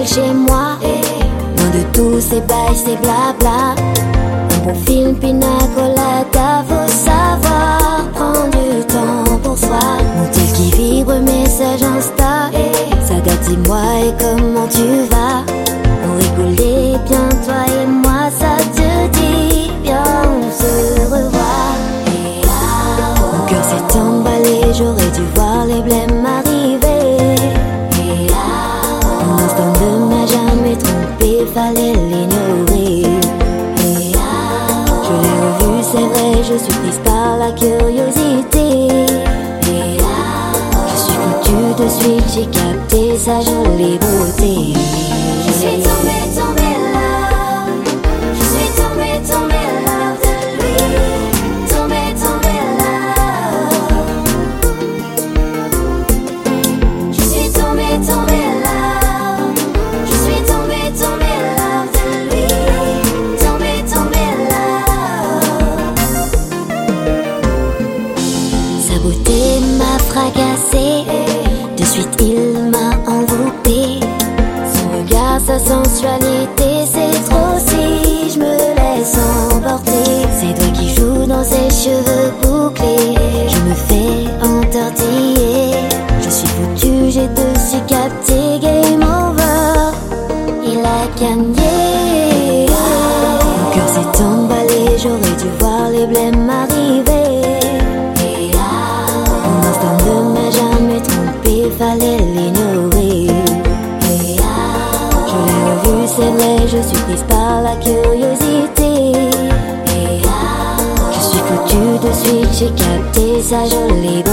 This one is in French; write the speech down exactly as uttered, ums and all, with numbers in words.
tranquille chez moi, loin de tous ces bails, ces blabla. Un bon film pina colada, faut savoir prendre du temps pour soi. Mon tel qui vibre, message Insta, ça date, dis-moi et comment tu vas. On rigolait bien toi et moi, ça te dit, viens on se revoit. Mon cœur s'est emballé, j'aurais dû voir les blêmes arriver. Mon instinct ne m'a jamais trompé, fallait l'ignorer. Je l'ai revu, c'est vrai, je suis prise par la curiosité. Je suis foutue de suite, j'ai capté sa jolie beauté. Je suis tombée, tombée là. Je suis tombée, tombée là de lui. Tombée, tombée là. Je suis tombée, tombée là. Je suis tombée, tombée là de lui. Tombée, tombée là. Sa beauté m'a fracassée, de suite il m'a enveloppée. Son regard, sa sensualité, c'est trop si je me laisse emporter. Ses doigts qui jouent dans ses cheveux bouclés, je me fais entortiller. Je suis foutue, j'ai dessus capté, game over, il a gagné. Mon cœur s'est emballé, j'aurais dû voir les blêmes arriver. Mon instinct ne m'a jamais trompé, fallait l'ignorer. Je l'ai revu, c'est vrai, je suis prise par la curiosité. Je suis foutue de suite, j'ai capté sa jolie beauté.